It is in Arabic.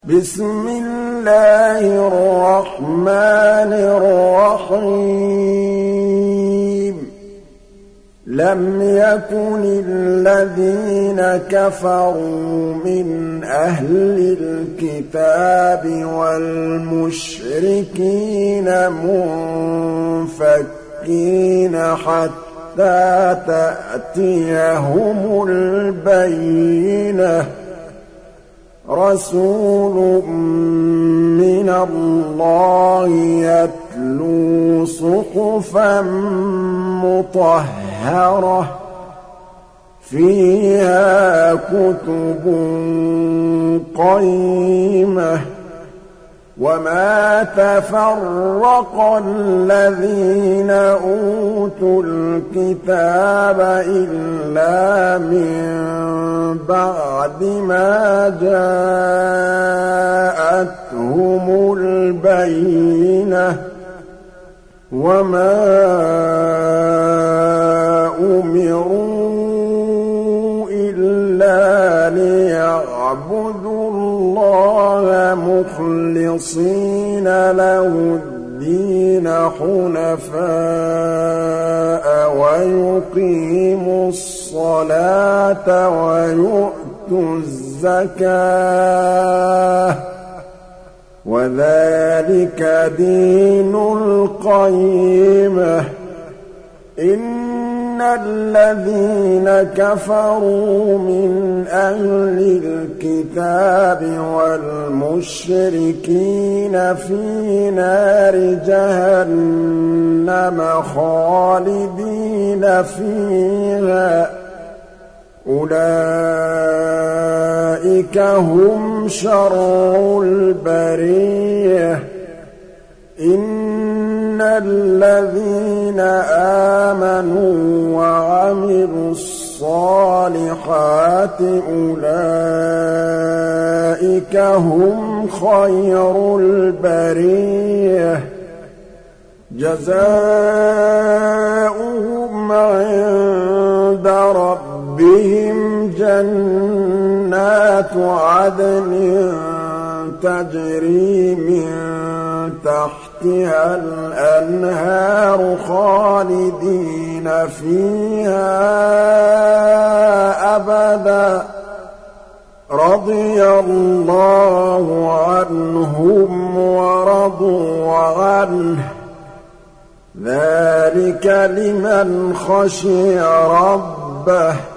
بسم الله الرحمن الرحيم لم يكن الذين كفروا من أهل الكتاب والمشركين منفكين حتى تأتيهم البينة رسول من الله يتلو صحفا مطهرة فيها كتب قيمة وما تفرق الذين أوتوا الكتاب إلا من بعد ما جاءتهم البينة وما أمروا إلا ليعبدوا الله مخلصين له الدين حنفاء ويقيموا الصلاة ويؤتوا الزكاة وذلك دين القيمة إن الذين كفروا من أهل الكتاب والمشركين في نار جهنم خالدين فيها أولئك هم شر البرية إن الذين آمنوا وعملوا الصالحات أولئك هم خير البرية جزاؤهم عند ربهم جنات عدن تجري من تحتها الأنهار خالدين فيها أبدا رضي الله عنهم ورضوا عنه ذلك لمن خشي ربه